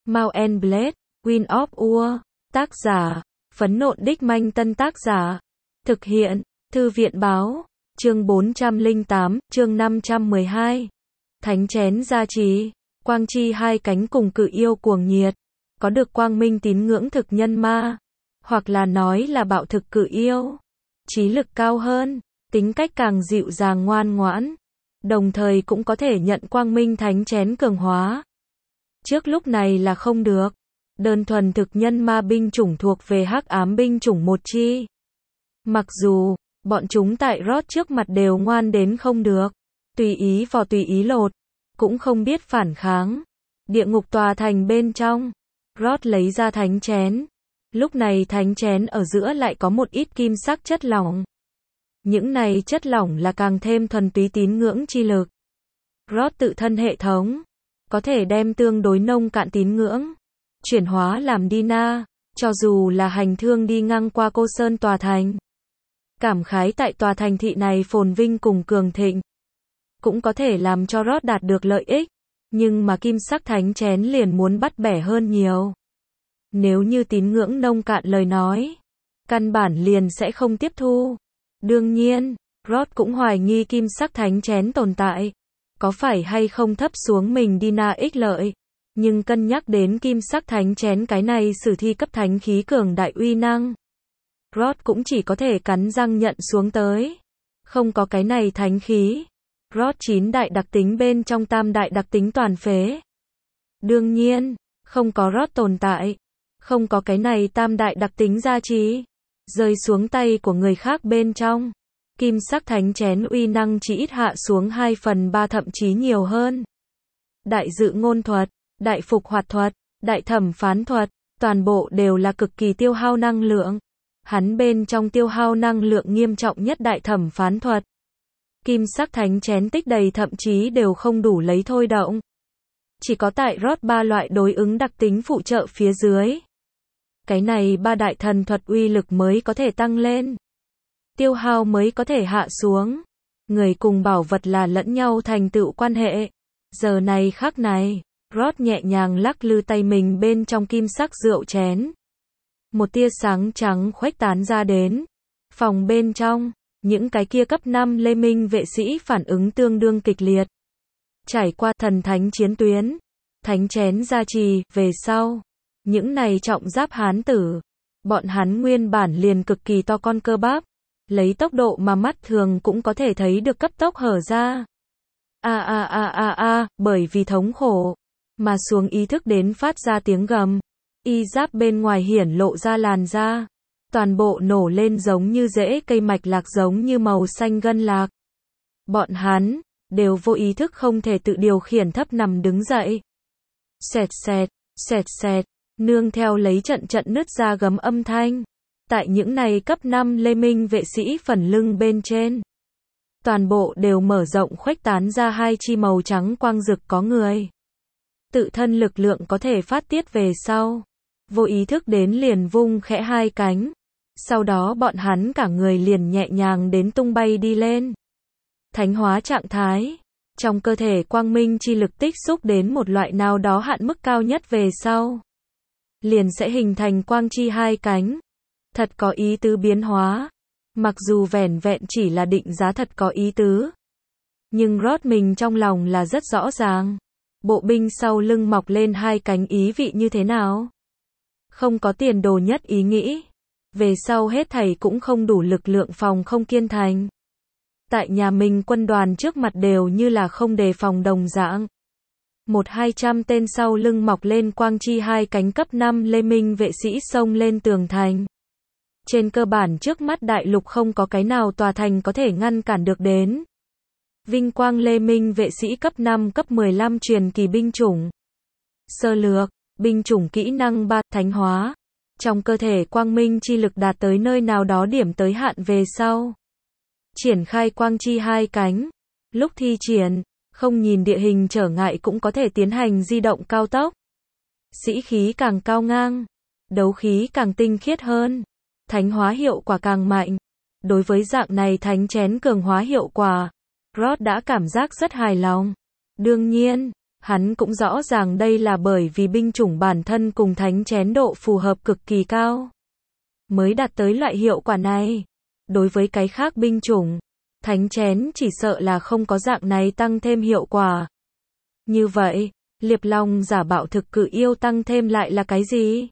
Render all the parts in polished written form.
Mount and Blade, Wind of War, tác giả, Phấn Nộn Đích Manh Tân tác giả, thực hiện, Thư viện Báo, chương 408, chương 512. Thánh chén gia trì, quang chi hai cánh cùng cự yêu cuồng nhiệt, có được quang minh tín ngưỡng thực nhân ma, hoặc là nói là bạo thực cự yêu, trí lực cao hơn, tính cách càng dịu dàng ngoan ngoãn, đồng thời cũng có thể nhận quang minh thánh chén cường hóa. Trước lúc này là không được, đơn thuần thực nhân ma binh chủng thuộc về hắc ám binh chủng một chi. Mặc dù, bọn chúng tại Rod trước mặt đều ngoan đến không được, tùy ý vò tùy ý lột, cũng không biết phản kháng. Địa ngục tòa thành bên trong, Rod lấy ra thánh chén. Lúc này thánh chén ở giữa lại có một ít kim sắc chất lỏng. Những này chất lỏng là càng thêm thuần túy tín ngưỡng chi lực. Rod tự thân hệ thống, có thể đem tương đối nông cạn tín ngưỡng, chuyển hóa làm Dina, cho dù là hành thương đi ngang qua Cô Sơn tòa thành. Cảm khái tại tòa thành thị này phồn vinh cùng cường thịnh, cũng có thể làm cho Rod đạt được lợi ích, nhưng mà kim sắc thánh chén liền muốn bắt bẻ hơn nhiều. Nếu như tín ngưỡng nông cạn lời nói, căn bản liền sẽ không tiếp thu. Đương nhiên, Rod cũng hoài nghi kim sắc thánh chén tồn tại, có phải hay không thấp xuống mình Dina ích lợi, nhưng cân nhắc đến kim sắc thánh chén cái này sử thi cấp thánh khí cường đại uy năng, Rod cũng chỉ có thể cắn răng nhận xuống tới. Không có cái này thánh khí, Rod 9 đại đặc tính bên trong tam đại đặc tính toàn phế. Đương nhiên, không có Rod tồn tại, không có cái này tam đại đặc tính gia trì, rơi xuống tay của người khác bên trong, kim sắc thánh chén uy năng chỉ ít hạ xuống 2/3 thậm chí nhiều hơn. Đại dự ngôn thuật, đại phục hoạt thuật, đại thẩm phán thuật, toàn bộ đều là cực kỳ tiêu hao năng lượng. Hắn bên trong tiêu hao năng lượng nghiêm trọng nhất đại thẩm phán thuật. Kim sắc thánh chén tích đầy thậm chí đều không đủ lấy thôi động. Chỉ có tại Rod 3 loại đối ứng đặc tính phụ trợ phía dưới. Cái này 3 đại thần thuật uy lực mới có thể tăng lên. Tiêu hao mới có thể hạ xuống. Người cùng bảo vật là lẫn nhau thành tựu quan hệ. Giờ này khắc này, Rod nhẹ nhàng lắc lư tay mình bên trong kim sắc rượu chén. Một tia sáng trắng khuếch tán ra đến. Phòng bên trong, những cái kia cấp 5 lê minh vệ sĩ phản ứng tương đương kịch liệt. Trải qua thần thánh chiến tuyến, thánh chén gia trì, về sau, những này trọng giáp hán tử, bọn hắn nguyên bản liền cực kỳ to con cơ bắp, lấy tốc độ mà mắt thường cũng có thể thấy được cấp tốc hở ra. Bởi vì thống khổ, mà xuống ý thức đến phát ra tiếng gầm, y giáp bên ngoài hiển lộ ra làn da, toàn bộ nổ lên giống như rễ cây mạch lạc giống như màu xanh ngân lạc. Bọn hắn, đều vô ý thức không thể tự điều khiển thấp nằm đứng dậy. Xẹt xẹt, nương theo lấy trận nứt ra gấm âm thanh. Tại những này cấp 5 lê minh vệ sĩ phần lưng bên trên, toàn bộ đều mở rộng khuếch tán ra hai chi màu trắng quang rực có người. Tự thân lực lượng có thể phát tiết về sau, vô ý thức đến liền vung khẽ hai cánh. Sau đó bọn hắn cả người liền nhẹ nhàng đến tung bay đi lên. Thánh hóa trạng thái, trong cơ thể quang minh chi lực tích xúc đến một loại nào đó hạn mức cao nhất về sau, liền sẽ hình thành quang chi hai cánh. Thật có ý tứ biến hóa. Mặc dù vẻn vẹn chỉ là định giá thật có ý tứ, nhưng Rod mình trong lòng là rất rõ ràng. Bộ binh sau lưng mọc lên hai cánh ý vị như thế nào? Không có tiền đồ nhất ý nghĩ. Về sau hết thảy cũng không đủ lực lượng phòng không kiên thành. Tại nhà mình quân đoàn trước mặt đều như là không đề phòng đồng dạng. 100-200 tên sau lưng mọc lên quang chi hai cánh cấp 5 lê minh vệ sĩ xông lên tường thành. Trên cơ bản trước mắt đại lục không có cái nào tòa thành có thể ngăn cản được đến. Vinh quang lê minh vệ sĩ cấp 5 cấp 15 truyền kỳ binh chủng. Sơ lược, binh chủng kỹ năng 3 thánh hóa. Trong cơ thể quang minh chi lực đạt tới nơi nào đó điểm tới hạn về sau. Triển khai quang chi hai cánh. Lúc thi triển, không nhìn địa hình trở ngại cũng có thể tiến hành di động cao tốc. Sĩ khí càng cao ngang, đấu khí càng tinh khiết hơn, thánh hóa hiệu quả càng mạnh. Đối với dạng này thánh chén cường hóa hiệu quả, Rod đã cảm giác rất hài lòng. Đương nhiên, Hắn cũng rõ ràng đây là bởi vì binh chủng bản thân cùng thánh chén độ phù hợp cực kỳ cao, mới đạt tới loại hiệu quả này. Đối với cái khác binh chủng, thánh chén chỉ sợ là không có dạng này tăng thêm hiệu quả. Như vậy, Liệp Long giả bạo thực cự yêu tăng thêm lại là cái gì?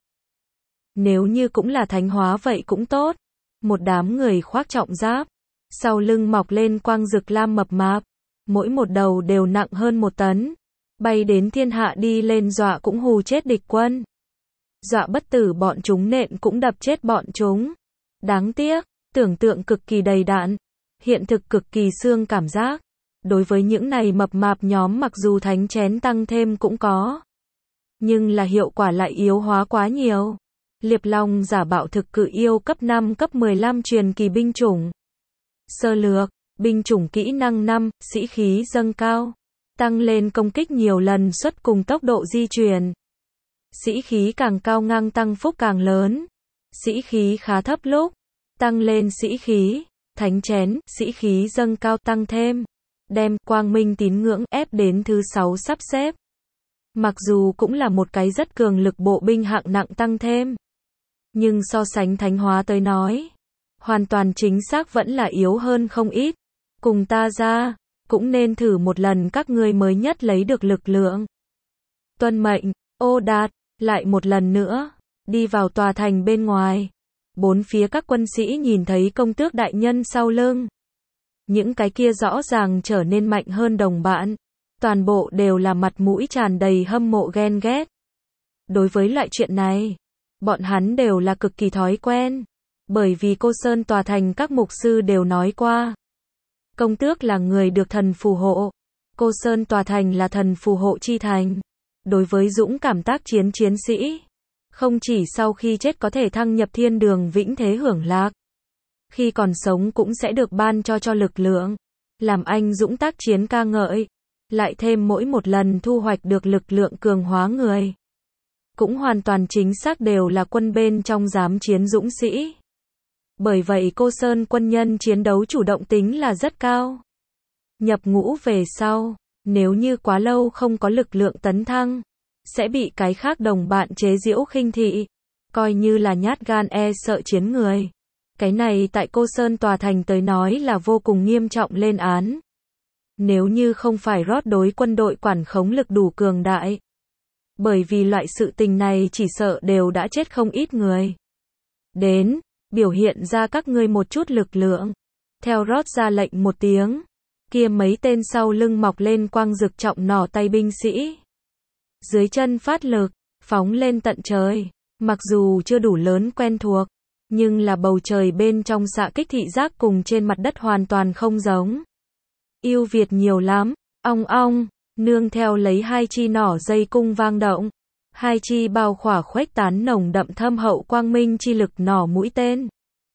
Nếu như cũng là thánh hóa vậy cũng tốt. Một đám người khoác trọng giáp, sau lưng mọc lên quang rực lam mập mạp, mỗi một đầu đều nặng hơn 1 tấn, bay đến thiên hạ đi lên dọa cũng hù chết địch quân. Dọa bất tử bọn chúng nện cũng đập chết bọn chúng. Đáng tiếc, tưởng tượng cực kỳ đầy đặn, hiện thực cực kỳ xương cảm giác. Đối với những này mập mạp nhóm mặc dù thánh chén tăng thêm cũng có, nhưng là hiệu quả lại yếu hóa quá nhiều. Liệp Long giả bạo thực cự yêu cấp 5 cấp 15 truyền kỳ binh chủng. Sơ lược, binh chủng kỹ năng 5, sĩ khí dâng cao, tăng lên công kích nhiều lần suất cùng tốc độ di chuyển. Sĩ khí càng cao ngang tăng phúc càng lớn. Sĩ khí khá thấp lúc, tăng lên sĩ khí, thánh chén, sĩ khí dâng cao tăng thêm. Đem quang minh tín ngưỡng ép đến thứ 6 sắp xếp. Mặc dù cũng là một cái rất cường lực bộ binh hạng nặng tăng thêm, nhưng so sánh thánh hóa tới nói, hoàn toàn chính xác vẫn là yếu hơn không ít. Cùng ta ra, cũng nên thử một lần các ngươi mới nhất lấy được lực lượng. Tuân mệnh, ô đạt, lại một lần nữa, đi vào tòa thành bên ngoài. Bốn phía các quân sĩ nhìn thấy công tước đại nhân sau lưng. Những cái kia rõ ràng trở nên mạnh hơn đồng bạn. Toàn bộ đều là mặt mũi tràn đầy hâm mộ ghen ghét. Đối với loại chuyện này, bọn hắn đều là cực kỳ thói quen. Bởi vì Cô Sơn tòa thành các mục sư đều nói qua. Công tước là người được thần phù hộ. Cô Sơn tòa thành là thần phù hộ chi thành. Đối với dũng cảm tác chiến chiến sĩ, không chỉ sau khi chết có thể thăng nhập thiên đường vĩnh thế hưởng lạc, khi còn sống cũng sẽ được ban cho lực lượng, làm anh dũng tác chiến ca ngợi, lại thêm mỗi một lần thu hoạch được lực lượng cường hóa người. Cũng hoàn toàn chính xác đều là quân bên trong dám chiến dũng sĩ. Bởi vậy Cô Sơn quân nhân chiến đấu chủ động tính là rất cao. Nhập ngũ về sau, nếu như quá lâu không có lực lượng tấn thăng, sẽ bị cái khác đồng bạn chế giễu khinh thị, coi như là nhát gan e sợ chiến người. Cái này tại Cô Sơn tòa thành tới nói là vô cùng nghiêm trọng lên án. Nếu như không phải rót đối quân đội quản khống lực đủ cường đại. Bởi vì loại sự tình này chỉ sợ đều đã chết không ít người. Đến, biểu hiện ra các ngươi một chút lực lượng. Theo rót ra lệnh một tiếng, kia mấy tên sau lưng mọc lên quang rực trọng nỏ tay binh sĩ. Dưới chân phát lực, phóng lên tận trời. Mặc dù chưa đủ lớn quen thuộc, nhưng là bầu trời bên trong xạ kích thị giác cùng trên mặt đất hoàn toàn không giống. Ưu việt nhiều lắm, ong ong, nương theo lấy hai chi nỏ dây cung vang động. Hai chi bao khỏa khuếch tán nồng đậm thâm hậu quang minh chi lực nỏ mũi tên.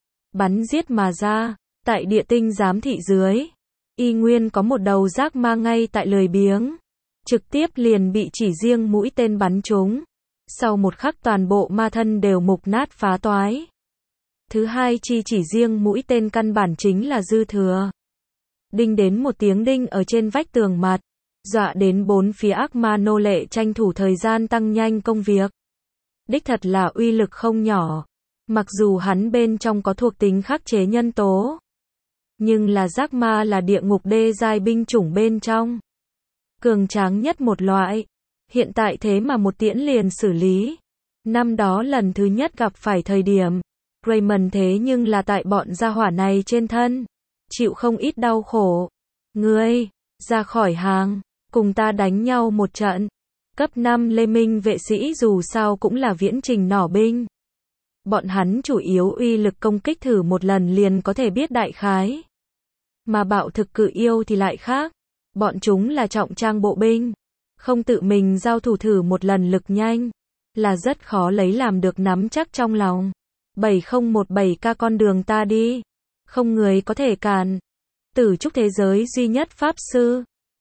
Bắn giết mà ra, tại địa tinh giám thị dưới. Y nguyên có một đầu giác ma ngay tại lười biếng. Trực tiếp liền bị chỉ riêng mũi tên bắn trúng. Sau một khắc toàn bộ ma thân đều mục nát phá toái. Thứ hai chi chỉ riêng mũi tên căn bản chính là dư thừa. Đinh đến một tiếng đinh ở trên vách tường mặt. Dọa đến bốn phía ác ma nô lệ tranh thủ thời gian tăng nhanh công việc. Đích thật là uy lực không nhỏ. Mặc dù hắn bên trong có thuộc tính khắc chế nhân tố. Nhưng là giác ma là địa ngục đê giai binh chủng bên trong. Cường tráng nhất một loại. Hiện tại thế mà một tiễn liền xử lý. Năm đó lần thứ nhất gặp phải thời điểm. Raymond thế nhưng là tại bọn gia hỏa này trên thân. Chịu không ít đau khổ. Ngươi, ra khỏi hàng. Cùng ta đánh nhau một trận. Cấp 5 Lê Minh vệ sĩ dù sao cũng là viễn trình nỏ binh. Bọn hắn chủ yếu uy lực công kích thử một lần liền có thể biết đại khái. Mà bạo thực cự yêu thì lại khác. Bọn chúng là trọng trang bộ binh. Không tự mình giao thủ thử một lần lực nhanh. Là rất khó lấy làm được nắm chắc trong lòng. 7017K con đường ta đi. Không người có thể cản. Tử trúc thế giới duy nhất pháp sư.